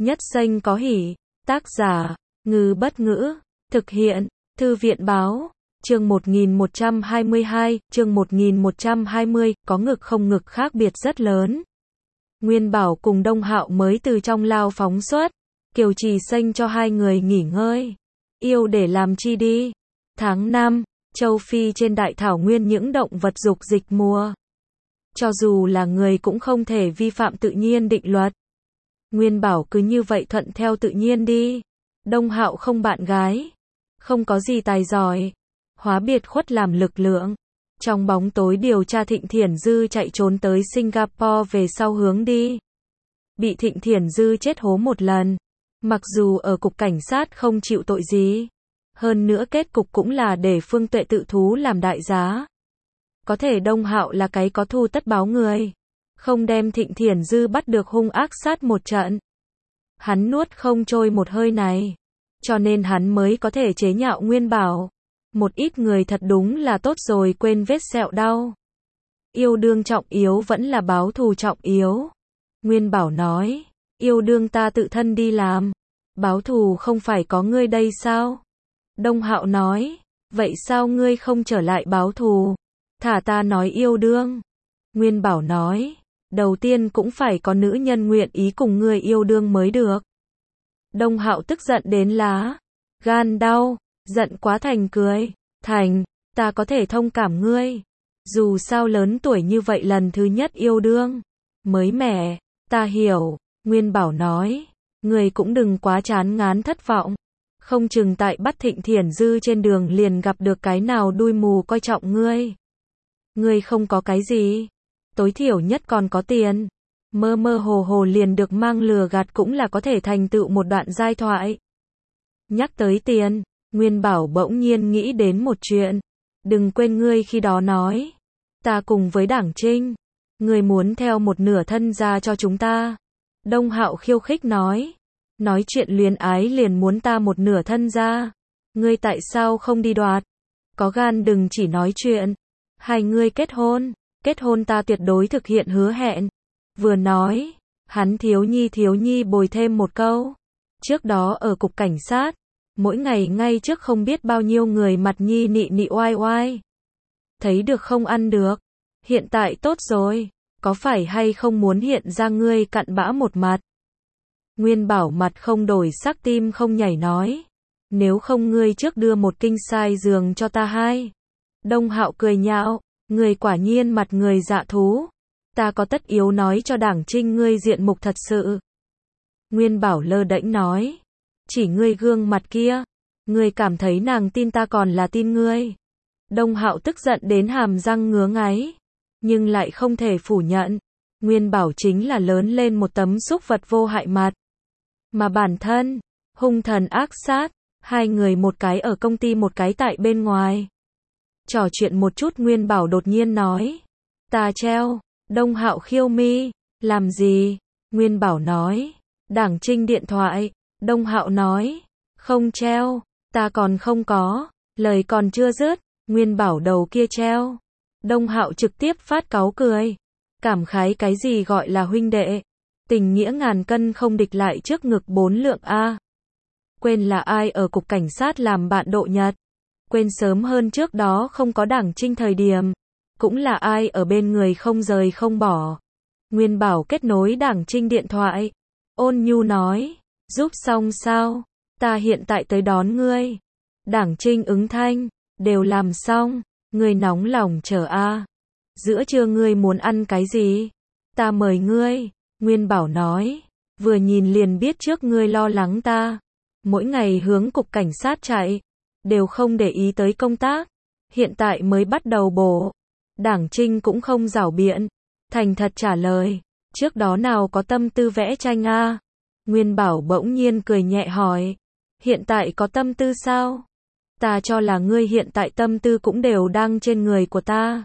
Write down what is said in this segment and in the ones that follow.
Nhất Xanh có hỉ. Tác giả, Ngư Bất Ngữ. Thực hiện, Thư viện Báo. Chương 1122, chương 1120, có ngực không ngực khác biệt rất lớn. Nguyên Bảo cùng Đông Hạo mới từ trong lao phóng xuất. Kiều Trì xanh cho hai người nghỉ ngơi. Yêu để làm chi đi. Tháng 5, châu Phi trên đại thảo nguyên những động vật dục dịch mùa. Cho dù là người cũng không thể vi phạm tự nhiên định luật. Nguyên Bảo cứ như vậy thuận theo tự nhiên đi. Đông Hạo không bạn gái, không có gì tài giỏi, hóa biệt khuất làm lực lượng. Trong bóng tối điều tra Thịnh Thiển Dư chạy trốn tới Singapore về sau hướng đi. Bị Thịnh Thiển Dư chết hố một lần. Mặc dù ở cục cảnh sát không chịu tội gì. Hơn nữa kết cục cũng là để Phương Tuệ tự thú làm đại giá. Có thể Đông Hạo là cái có thù tất báo người. Không đem Thịnh Thiển Dư bắt được hung ác sát một trận. Hắn nuốt không trôi một hơi này. Cho nên hắn mới có thể chế nhạo Nguyên Bảo. Một ít người thật đúng là tốt rồi quên vết sẹo đau. Yêu đương trọng yếu vẫn là báo thù trọng yếu. Nguyên Bảo nói, yêu đương ta tự thân đi làm. Báo thù không phải có ngươi đây sao? Đông Hạo nói, vậy sao ngươi không trở lại báo thù? Thả ta nói yêu đương. Nguyên Bảo nói, đầu tiên cũng phải có nữ nhân nguyện ý cùng ngươi yêu đương mới được. Đông Hạo tức giận đến lá gan đau, giận quá thành cười. Thành, ta có thể thông cảm ngươi. Dù sao lớn tuổi như vậy lần thứ nhất yêu đương. Mới mẻ, ta hiểu. Nguyên Bảo nói, ngươi cũng đừng quá chán ngán thất vọng. Không chừng tại bắt Thịnh Thiển Dư trên đường liền gặp được cái nào đuôi mù coi trọng ngươi. Ngươi không có cái gì. Tối thiểu nhất còn có tiền. Mơ mơ hồ hồ liền được mang lừa gạt cũng là có thể thành tựu một đoạn giai thoại. Nhắc tới tiền, Nguyên Bảo bỗng nhiên nghĩ đến một chuyện. Đừng quên ngươi khi đó nói. Ta cùng với Đảng Trinh. Ngươi muốn theo một nửa thân ra cho chúng ta. Đông Hạo khiêu khích nói. Nói chuyện luyến ái liền muốn ta một nửa thân ra. Ngươi tại sao không đi đoạt? Có gan đừng chỉ nói chuyện. Hai ngươi kết hôn ta tuyệt đối thực hiện hứa hẹn. Vừa nói, hắn thiếu nhi bồi thêm một câu. Trước đó ở cục cảnh sát, mỗi ngày ngay trước không biết bao nhiêu người mặt nhi nị nị oai oai. Thấy được không ăn được. Hiện tại tốt rồi, có phải hay không muốn hiện ra ngươi cặn bã một mặt? Nguyên Bảo mặt không đổi sắc tim không nhảy nói. Nếu không ngươi trước đưa một kinh sai giường cho ta hai. Đông Hạo cười nhạo, người quả nhiên mặt người dạ thú. Ta có tất yếu nói cho Đảng Trinh ngươi diện mục thật sự. Nguyên Bảo lơ đễnh nói. Chỉ ngươi gương mặt kia. Ngươi cảm thấy nàng tin ta còn là tin ngươi. Đông Hạo tức giận đến hàm răng ngứa ngáy. Nhưng lại không thể phủ nhận. Nguyên Bảo chính là lớn lên một tấm súc vật vô hại mặt. Mà bản thân, hung thần ác sát. Hai người một cái ở công ty một cái tại bên ngoài. Trò chuyện một chút Nguyên Bảo đột nhiên nói. Ta treo. Đông Hạo khiêu mi. Làm gì? Nguyên Bảo nói. Đảng Trinh điện thoại. Đông Hạo nói. Không treo. Ta còn không có. Lời còn chưa dứt. Nguyên Bảo đầu kia treo. Đông Hạo trực tiếp phát cáu cười. Cảm khái cái gì gọi là huynh đệ. Tình nghĩa ngàn cân không địch lại trước ngực 4 lượng A. Quên là ai ở cục cảnh sát làm bạn Độ Nhật. Quên sớm hơn trước đó không có Đảng Trinh thời điểm. Cũng là ai ở bên người không rời không bỏ. Nguyên Bảo kết nối Đảng Trinh điện thoại. Ôn nhu nói. Giúp xong sao? Ta hiện tại tới đón ngươi. Đảng Trinh ứng thanh. Đều làm xong. Ngươi nóng lòng chờ a. Giữa trưa ngươi muốn ăn cái gì? Ta mời ngươi. Nguyên Bảo nói. Vừa nhìn liền biết trước ngươi lo lắng ta. Mỗi ngày hướng cục cảnh sát chạy. Đều không để ý tới công tác. Hiện tại mới bắt đầu bổ. Đảng Trinh cũng không giảo biện. Thành thật trả lời. Trước đó nào có tâm tư vẽ tranh a? Nguyên Bảo bỗng nhiên cười nhẹ hỏi. Hiện tại có tâm tư sao? Ta cho là ngươi hiện tại tâm tư cũng đều đang trên người của ta.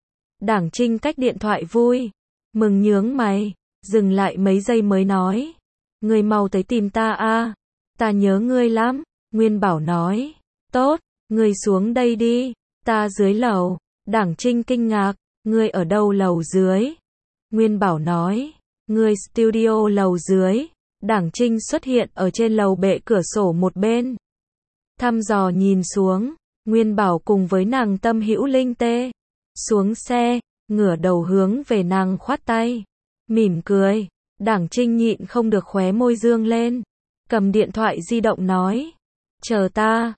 Đảng Trinh cách điện thoại vui. Mừng nhướng mày. Dừng lại mấy giây mới nói. Ngươi mau tới tìm ta a. Ta nhớ ngươi lắm. Nguyên Bảo nói. Tốt, ngươi xuống đây đi. Ta dưới lầu. Đảng Trinh kinh ngạc. Ngươi ở đâu lầu dưới? Nguyên Bảo nói. Ngươi studio lầu dưới. Đảng Trinh xuất hiện ở trên lầu bệ cửa sổ một bên. Thăm dò nhìn xuống, Nguyên Bảo cùng với nàng Tâm Hữu Linh tê. Xuống xe, ngửa đầu hướng về nàng khoát tay. Mỉm cười, Đảng Trinh nhịn không được khóe môi dương lên. Cầm điện thoại di động nói. Chờ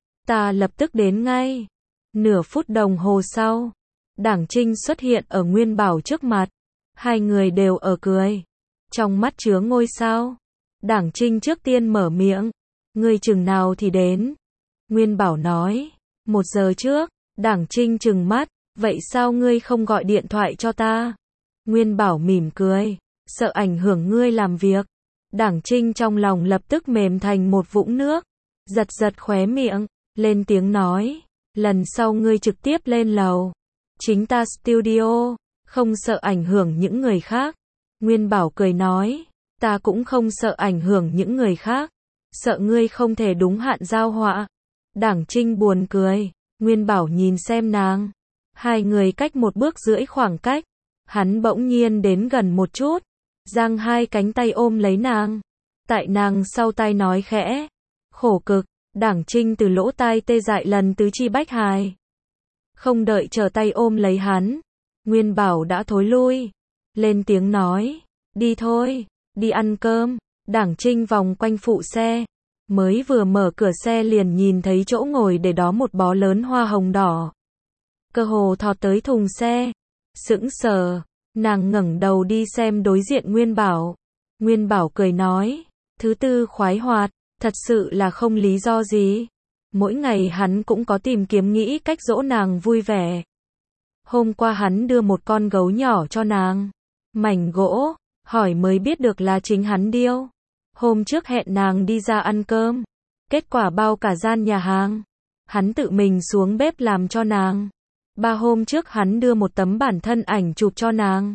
ta lập tức đến ngay. Nửa phút đồng hồ sau, Đảng Trinh xuất hiện ở Nguyên Bảo trước mặt. Hai người đều ở cười. Trong mắt chứa ngôi sao. Đảng Trinh trước tiên mở miệng. Ngươi chừng nào thì đến? Nguyên Bảo nói. 1 giờ trước. Đảng Trinh trừng mắt. Vậy sao ngươi không gọi điện thoại cho ta? Nguyên Bảo mỉm cười. Sợ ảnh hưởng ngươi làm việc. Đảng Trinh trong lòng lập tức mềm thành một vũng nước. Giật khóe miệng. Lên tiếng nói. Lần sau ngươi trực tiếp lên lầu. Chính ta studio. Không sợ ảnh hưởng những người khác. Nguyên Bảo cười nói. Ta cũng không sợ ảnh hưởng những người khác. Sợ ngươi không thể đúng hạn giao họa. Đảng Trinh buồn cười. Nguyên Bảo nhìn xem nàng. Hai người cách 1,5 bước khoảng cách. Hắn bỗng nhiên đến gần một chút. Giang hai cánh tay ôm lấy nàng. Tại nàng sau tai nói khẽ. Khổ cực. Đảng Trinh từ lỗ tai tê dại lần tứ chi bách hài. Không đợi trở tay ôm lấy hắn. Nguyên Bảo đã thối lui. Lên tiếng nói. Đi thôi. Đi ăn cơm. Đảng Trinh vòng quanh phụ xe. Mới vừa mở cửa xe liền nhìn thấy chỗ ngồi để đó một bó lớn hoa hồng đỏ. Cơ hồ thọt tới thùng xe. Sững sờ. Nàng ngẩng đầu đi xem đối diện Nguyên Bảo. Nguyên Bảo cười nói. Thứ tư khoái hoạt. Thật sự là không lý do gì. Mỗi ngày hắn cũng có tìm kiếm nghĩ cách dỗ nàng vui vẻ. Hôm qua hắn đưa một con gấu nhỏ cho nàng. Mảnh gỗ. Hỏi mới biết được là chính hắn điêu. Hôm trước hẹn nàng đi ra ăn cơm. Kết quả bao cả gian nhà hàng. Hắn tự mình xuống bếp làm cho nàng. 3 hôm trước hắn đưa một tấm bản thân ảnh chụp cho nàng.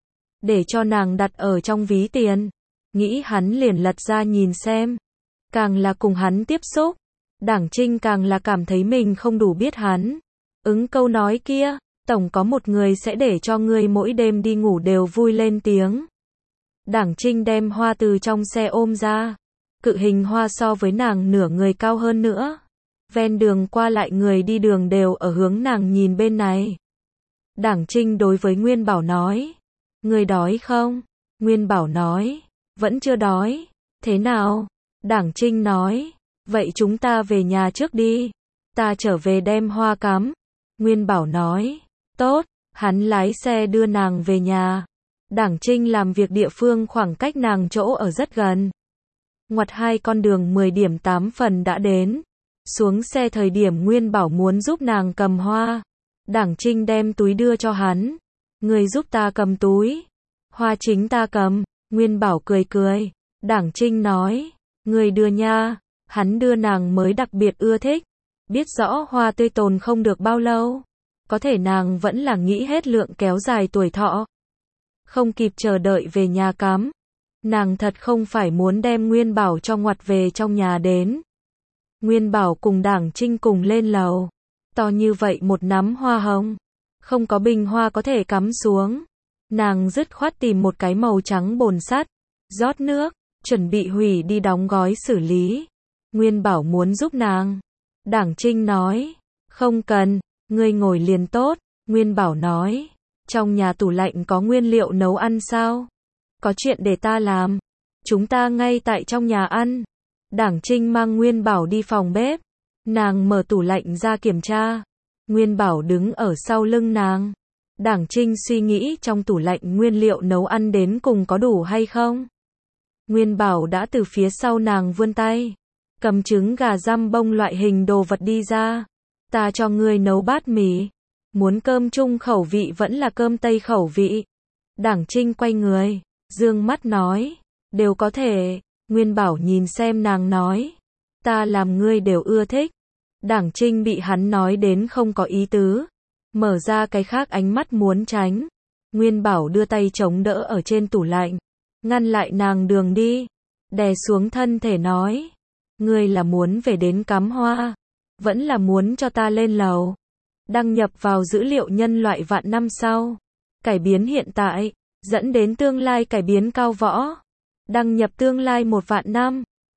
Để cho nàng đặt ở trong ví tiền. Nghĩ hắn liền lật ra nhìn xem. Càng là cùng hắn tiếp xúc. Đảng Trinh càng là cảm thấy mình không đủ biết hắn. Ứng câu nói kia. Tổng có một người sẽ để cho ngươi mỗi đêm đi ngủ đều vui lên tiếng. Đảng Trinh đem hoa từ trong xe ôm ra. Cự hình hoa so với nàng nửa người cao hơn nữa. Ven đường qua lại người đi đường đều ở hướng nàng nhìn bên này. Đảng Trinh đối với Nguyên Bảo nói. Ngươi đói không? Nguyên Bảo nói. Vẫn chưa đói. Thế nào? Đảng Trinh nói. Vậy chúng ta về nhà trước đi. Ta trở về đem hoa cắm. Nguyên Bảo nói. Tốt. Hắn lái xe đưa nàng về nhà. Đảng Trinh làm việc địa phương khoảng cách nàng chỗ ở rất gần. Ngoặt 2 con đường 10 điểm 8 phần đã đến. Xuống xe thời điểm Nguyên Bảo muốn giúp nàng cầm hoa. Đảng Trinh đem túi đưa cho hắn. Người giúp ta cầm túi. Hoa chính ta cầm. Nguyên Bảo cười cười. Đảng Trinh nói. Người đưa nha. Hắn đưa nàng mới đặc biệt ưa thích. Biết rõ hoa tươi tồn không được bao lâu. Có thể nàng vẫn là nghĩ hết lượng kéo dài tuổi thọ. Không kịp chờ đợi về nhà cắm. Nàng thật không phải muốn đem Nguyên Bảo cho ngoặt về trong nhà đến. Nguyên Bảo cùng Đảng Trinh cùng lên lầu. To như vậy một nắm hoa hồng. Không có bình hoa có thể cắm xuống. Nàng dứt khoát tìm một cái màu trắng bồn sắt. Rót nước. Chuẩn bị hủy đi đóng gói xử lý. Nguyên Bảo muốn giúp nàng. Đảng Trinh nói. Không cần. Ngươi ngồi liền tốt. Nguyên Bảo nói. Trong nhà tủ lạnh có nguyên liệu nấu ăn sao? Có chuyện để ta làm. Chúng ta ngay tại trong nhà ăn. Đảng Trinh mang Nguyên Bảo đi phòng bếp. Nàng mở tủ lạnh ra kiểm tra. Nguyên Bảo đứng ở sau lưng nàng. Đảng Trinh suy nghĩ trong tủ lạnh nguyên liệu nấu ăn đến cùng có đủ hay không. Nguyên Bảo đã từ phía sau nàng vươn tay. Cầm trứng gà răm bông loại hình đồ vật đi ra. Ta cho ngươi nấu bát mì. Muốn cơm Trung khẩu vị vẫn là cơm Tây khẩu vị. Đảng Trinh quay người. Dương mắt nói. Đều có thể. Nguyên Bảo nhìn xem nàng nói. Ta làm ngươi đều ưa thích. Đảng Trinh bị hắn nói đến không có ý tứ. Mở ra cái khác ánh mắt muốn tránh. Nguyên Bảo đưa tay chống đỡ ở trên tủ lạnh. Ngăn lại nàng đường đi. Đè xuống thân thể nói. Ngươi là muốn về đến cắm hoa. Vẫn là muốn cho ta lên lầu. Đăng nhập vào dữ liệu nhân loại vạn năm sau. Cải biến hiện tại. Dẫn đến tương lai cải biến cao võ. Đăng nhập tương lai 1 vạn năm.